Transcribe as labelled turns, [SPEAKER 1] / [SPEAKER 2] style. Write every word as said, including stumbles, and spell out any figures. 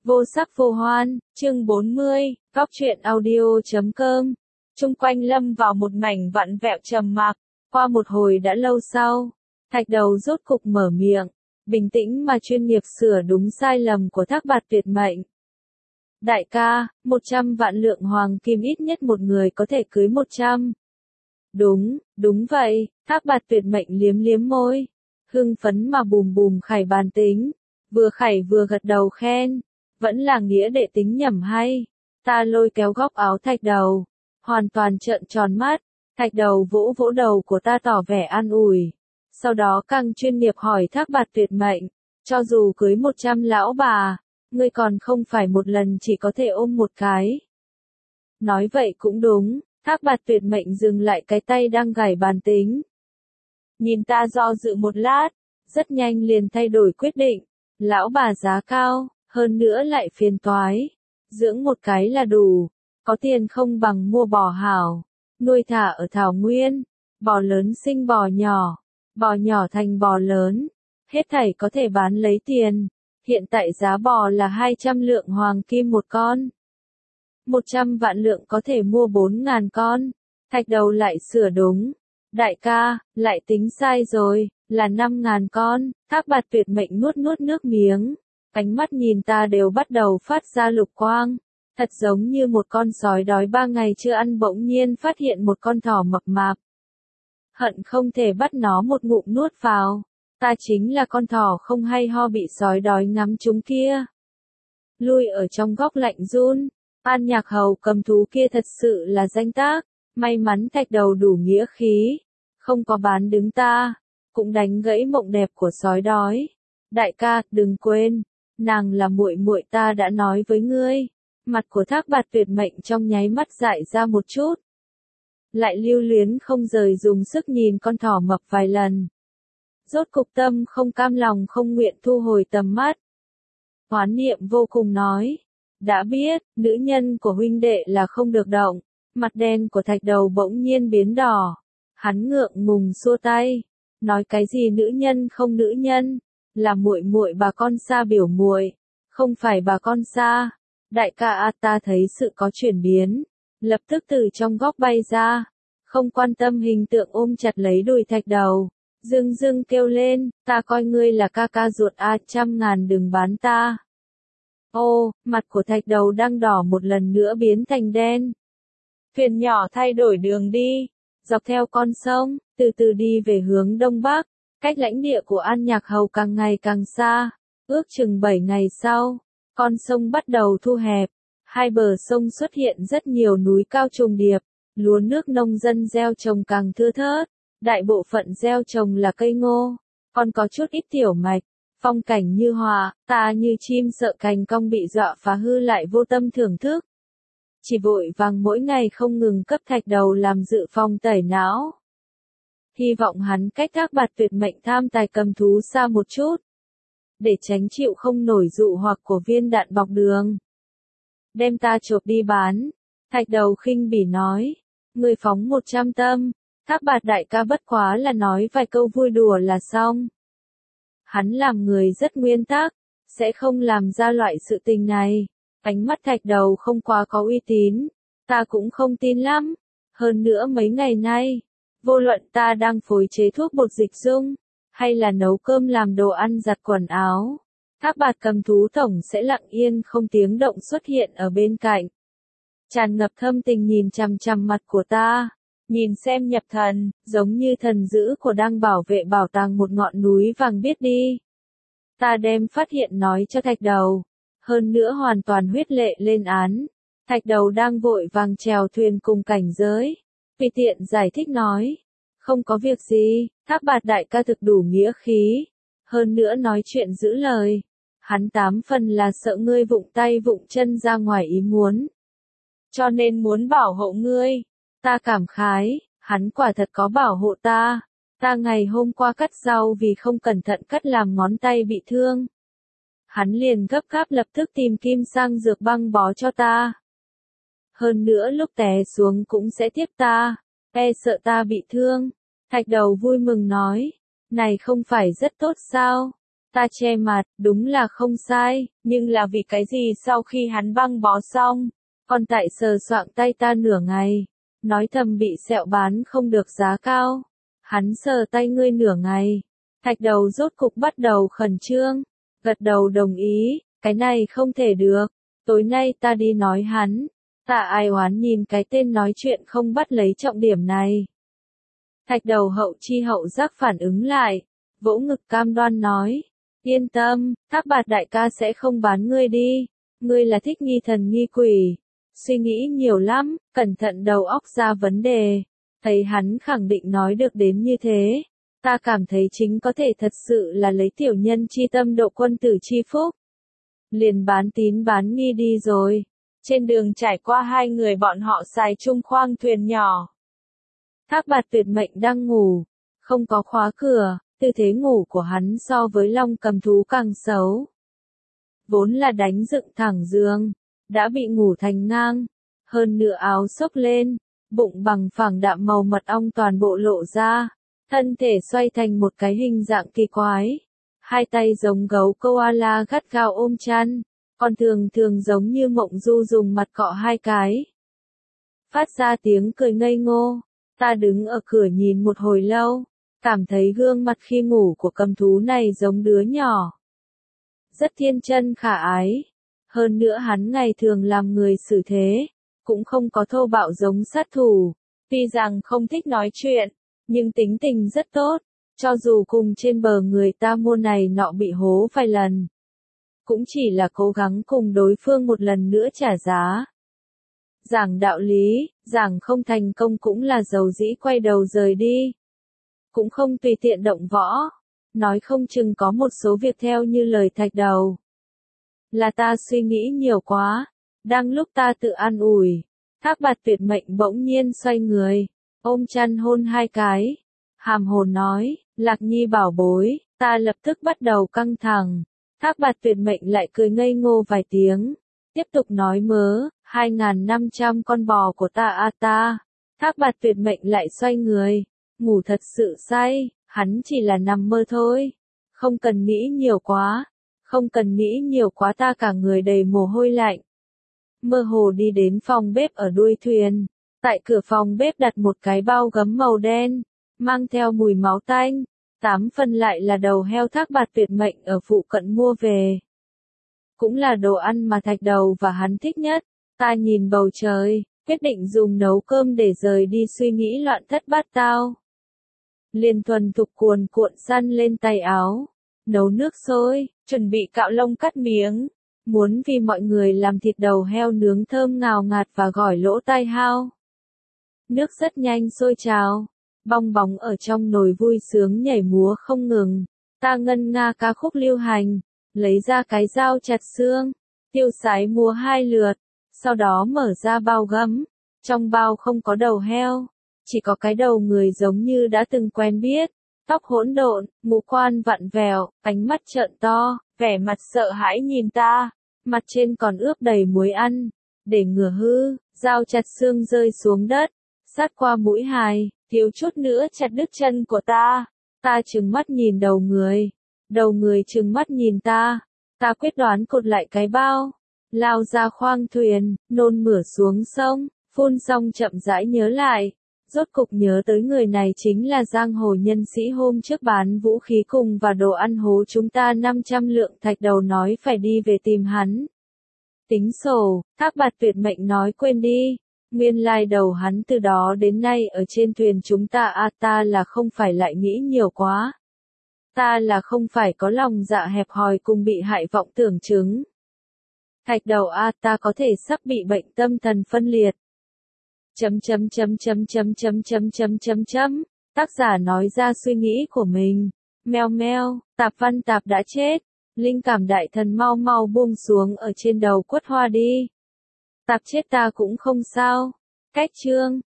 [SPEAKER 1] Vô sắc vô hoan, chương bốn mươi, góc truyện audio.com. Chung quanh lâm vào một mảnh vặn vẹo trầm mặc, qua một hồi đã lâu sau, Thạch Đầu rốt cục mở miệng, bình tĩnh mà chuyên nghiệp sửa đúng sai lầm của Thác Bạt Tuyệt Mệnh. Đại ca, một trăm vạn lượng hoàng kim ít nhất một người có thể cưới một trăm. Đúng, đúng vậy, Thác Bạt Tuyệt Mệnh liếm liếm môi, hưng phấn mà bùm bùm khải bàn tính, vừa khải vừa gật đầu khen. Vẫn là nghĩa đệ tính nhẩm hay. Ta lôi kéo góc áo Thạch Đầu, hoàn toàn trợn tròn mắt. Thạch Đầu vỗ vỗ đầu của ta tỏ vẻ an ủi. Sau đó càng chuyên nghiệp hỏi Thác Bạt Tuyệt Mệnh, cho dù cưới một trăm lão bà, ngươi còn không phải một lần chỉ có thể ôm một cái. Nói vậy cũng đúng, Thác Bạt Tuyệt Mệnh dừng lại cái tay đang gảy bàn tính. Nhìn ta do dự một lát, rất nhanh liền thay đổi quyết định, lão bà giá cao. Hơn nữa lại phiền toái, dưỡng một cái là đủ, có tiền không bằng mua bò hảo, nuôi thả ở thảo nguyên, bò lớn sinh bò nhỏ, bò nhỏ thành bò lớn, hết thảy có thể bán lấy tiền, hiện tại giá bò là hai trăm lượng hoàng kim một con. một trăm vạn lượng có thể mua bốn ngàn con, Thạch Đầu lại sửa đúng, đại ca, lại tính sai rồi, là năm ngàn con, Thác Bạt Tuyệt Mệnh nuốt nuốt nước miếng. Ánh mắt nhìn ta đều bắt đầu phát ra lục quang, thật giống như một con sói đói ba ngày chưa ăn bỗng nhiên phát hiện một con thỏ mập mạp. Hận không thể bắt nó một ngụm nuốt vào, ta chính là con thỏ không hay ho bị sói đói ngắm chúng kia. Lui ở trong góc lạnh run, An Nhạc Hầu cầm thú kia thật sự là danh tác, may mắn Thạch Đầu đủ nghĩa khí, không có bán đứng ta, cũng đánh gãy mộng đẹp của sói đói. Đại ca, đừng quên. Nàng là muội muội ta đã nói với ngươi. Mặt của Thác Bạt Tuyệt Mệnh trong nháy mắt dại ra một chút. Lại lưu luyến không rời dùng sức nhìn con thỏ mập vài lần. Rốt cục tâm không cam lòng không nguyện thu hồi tầm mắt. Hoán niệm vô cùng nói. Đã biết, nữ nhân của huynh đệ là không được động. Mặt đen của Thạch Đầu bỗng nhiên biến đỏ. Hắn ngượng ngùng xua tay. Nói cái gì nữ nhân không nữ nhân. Là muội muội bà con xa biểu muội, không phải bà con xa. Đại ca a ta thấy sự có chuyển biến, lập tức từ trong góc bay ra, không quan tâm hình tượng ôm chặt lấy đùi Thạch Đầu, dưng dưng kêu lên, ta coi ngươi là ca ca ruột a, trăm ngàn đừng bán ta. Ô, mặt của Thạch Đầu đang đỏ một lần nữa biến thành đen. Thuyền nhỏ thay đổi đường đi, dọc theo con sông, từ từ đi về hướng đông bắc. Cách lãnh địa của An Nhạc Hầu càng ngày càng xa, ước chừng bảy ngày sau, con sông bắt đầu thu hẹp, hai bờ sông xuất hiện rất nhiều núi cao trùng điệp, lúa nước nông dân gieo trồng càng thưa thớt, đại bộ phận gieo trồng là cây ngô, còn có chút ít tiểu mạch, phong cảnh như họa, ta như chim sợ cành cong bị dọa phá hư lại vô tâm thưởng thức. Chỉ vội vàng mỗi ngày không ngừng cấp Thạch Đầu làm dự phòng tẩy não. Hy vọng hắn cách Thác Bạt Tuyệt Mệnh tham tài cầm thú xa một chút, để tránh chịu không nổi dụ hoặc của viên đạn bọc đường. Đem ta chộp đi bán, Thạch Đầu khinh bỉ nói, người phóng một trăm tâm, Thác Bạt đại ca bất quá là nói vài câu vui đùa là xong. Hắn làm người rất nguyên tắc, sẽ không làm ra loại sự tình này. Ánh mắt Thạch Đầu không quá có uy tín, ta cũng không tin lắm. Hơn nữa mấy ngày nay, vô luận ta đang phối chế thuốc bột dịch dung, hay là nấu cơm làm đồ ăn giặt quần áo, Thác Bạt cầm thú tổng sẽ lặng yên không tiếng động xuất hiện ở bên cạnh. Tràn ngập thâm tình nhìn chằm chằm mặt của ta, nhìn xem nhập thần, giống như thần dữ của đang bảo vệ bảo tàng một ngọn núi vàng biết đi. Ta đem phát hiện nói cho Thạch Đầu, hơn nữa hoàn toàn huyết lệ lên án. Thạch Đầu đang vội vàng chèo thuyền cùng cảnh giới. Tùy tiện giải thích nói, không có việc gì, Thác Bạt đại ca thực đủ nghĩa khí, hơn nữa nói chuyện giữ lời, hắn tám phần là sợ ngươi vụng tay vụng chân ra ngoài ý muốn, cho nên muốn bảo hộ ngươi. Ta cảm khái, hắn quả thật có bảo hộ ta, ta ngày hôm qua cắt rau vì không cẩn thận cắt làm ngón tay bị thương. Hắn liền gấp gáp lập tức tìm kim sang dược băng bó cho ta. Hơn nữa lúc té xuống cũng sẽ tiếp ta, e sợ ta bị thương. Thạch Đầu vui mừng nói, này không phải rất tốt sao? Ta che mặt, đúng là không sai, nhưng là vì cái gì sau khi hắn băng bó xong, còn tại sờ soạng tay ta nửa ngày, nói thầm bị sẹo bán không được giá cao. Hắn sờ tay ngươi nửa ngày. Thạch đầu rốt cục bắt đầu khẩn trương, gật đầu đồng ý, cái này không thể được, tối nay ta đi nói hắn. Tạ Ai Oán nhìn cái tên nói chuyện không bắt lấy trọng điểm này. Thạch đầu hậu chi hậu giác phản ứng lại, vỗ ngực cam đoan nói, yên tâm, Thác Bạt đại ca sẽ không bán ngươi đi, ngươi là thích nghi thần nghi quỷ, suy nghĩ nhiều lắm, cẩn thận đầu óc ra vấn đề. Thấy hắn khẳng định nói được đến như thế, ta cảm thấy chính có thể thật sự là lấy tiểu nhân chi tâm độ quân tử chi phúc. Liền bán tín bán nghi đi rồi. Trên đường trải qua hai người bọn họ xài chung khoang thuyền nhỏ. Thác Bạt tuyệt mệnh đang ngủ, không có khóa cửa, tư thế ngủ của hắn so với Long Cầm Thú càng xấu. Vốn là đánh dựng thẳng giường, đã bị ngủ thành ngang, hơn nữa áo xốc lên, bụng bằng phẳng đạm màu mật ong toàn bộ lộ ra, thân thể xoay thành một cái hình dạng kỳ quái, hai tay giống gấu koala gắt gao ôm chăn, còn thường thường giống như Mộng Du dùng mặt cọ hai cái. Phát ra tiếng cười ngây ngô, ta đứng ở cửa nhìn một hồi lâu, cảm thấy gương mặt khi ngủ của cầm thú này giống đứa nhỏ. Rất thiên chân khả ái, hơn nữa hắn ngày thường làm người xử thế, cũng không có thô bạo giống sát thủ, tuy rằng không thích nói chuyện, nhưng tính tình rất tốt, cho dù cùng trên bờ người ta mua này nọ bị hố vài lần. Cũng chỉ là cố gắng cùng đối phương một lần nữa trả giá. Giảng đạo lý, giảng không thành công cũng là dầu dĩ quay đầu rời đi. Cũng không tùy tiện động võ, nói không chừng có một số việc theo như lời thạch đầu. Là ta suy nghĩ nhiều quá, đang lúc ta tự an ủi, Thác Bạt tuyệt mệnh bỗng nhiên xoay người, ôm chăn hôn hai cái, hàm hồn nói, Lạc Nhi bảo bối, ta lập tức bắt đầu căng thẳng. Thác Bạt tuyệt mệnh lại cười ngây ngô vài tiếng, tiếp tục nói mớ, hai nghìn năm trăm con bò của ta a ta. Thác Bạt tuyệt mệnh lại xoay người, ngủ thật sự say, hắn chỉ là nằm mơ thôi, không cần nghĩ nhiều quá, không cần nghĩ nhiều quá ta cả người đầy mồ hôi lạnh. Mơ hồ đi đến phòng bếp ở đuôi thuyền, tại cửa phòng bếp đặt một cái bao gấm màu đen, mang theo mùi máu tanh. Tám phần lại là đầu heo Thác Bạt tuyệt mệnh ở phụ cận mua về. Cũng là đồ ăn mà thạch đầu và hắn thích nhất. Ta nhìn bầu trời, quyết định dùng nấu cơm để rời đi suy nghĩ loạn thất bát tao. Liền thuần thục cuồn cuộn săn lên tay áo, nấu nước sôi, chuẩn bị cạo lông cắt miếng. Muốn vì mọi người làm thịt đầu heo nướng thơm ngào ngạt và gỏi lỗ tai hao. Nước rất nhanh sôi trào. Bong bóng ở trong nồi vui sướng nhảy múa không ngừng, ta ngân nga ca khúc lưu hành, lấy ra cái dao chặt xương, tiêu sái múa hai lượt, sau đó mở ra bao gấm, trong bao không có đầu heo, chỉ có cái đầu người giống như đã từng quen biết, tóc hỗn độn, ngũ quan vặn vẹo, ánh mắt trợn to, vẻ mặt sợ hãi nhìn ta, mặt trên còn ướp đầy muối ăn, để ngừa hư, dao chặt xương rơi xuống đất, sát qua mũi hài. Thiếu chút nữa chặt đứt chân của ta, ta trừng mắt nhìn đầu người, đầu người trừng mắt nhìn ta, ta quyết đoán cột lại cái bao, lao ra khoang thuyền, nôn mửa xuống sông, phun xong chậm rãi nhớ lại, rốt cục nhớ tới người này chính là giang hồ nhân sĩ hôm trước bán vũ khí cùng và đồ ăn hố chúng ta năm trăm lượng thạch đầu nói phải đi về tìm hắn. Tính sổ, Thác Bạt tuyệt mệnh nói quên đi. Nguyên lai đầu hắn từ đó đến nay ở trên thuyền chúng ta a à, ta là không phải lại nghĩ nhiều quá. Ta là không phải có lòng dạ hẹp hòi cùng bị hại vọng tưởng chứng. Thạch đầu a à, ta có thể sắp bị bệnh tâm thần phân liệt. Chấm chấm chấm chấm chấm chấm chấm chấm chấm chấm. Tác giả nói ra suy nghĩ của mình. Meo meo, Tạp Văn Tạp đã chết. Linh cảm đại thần mau mau buông xuống ở trên đầu quất hoa đi. Tạp chết ta cũng không sao. Cách chương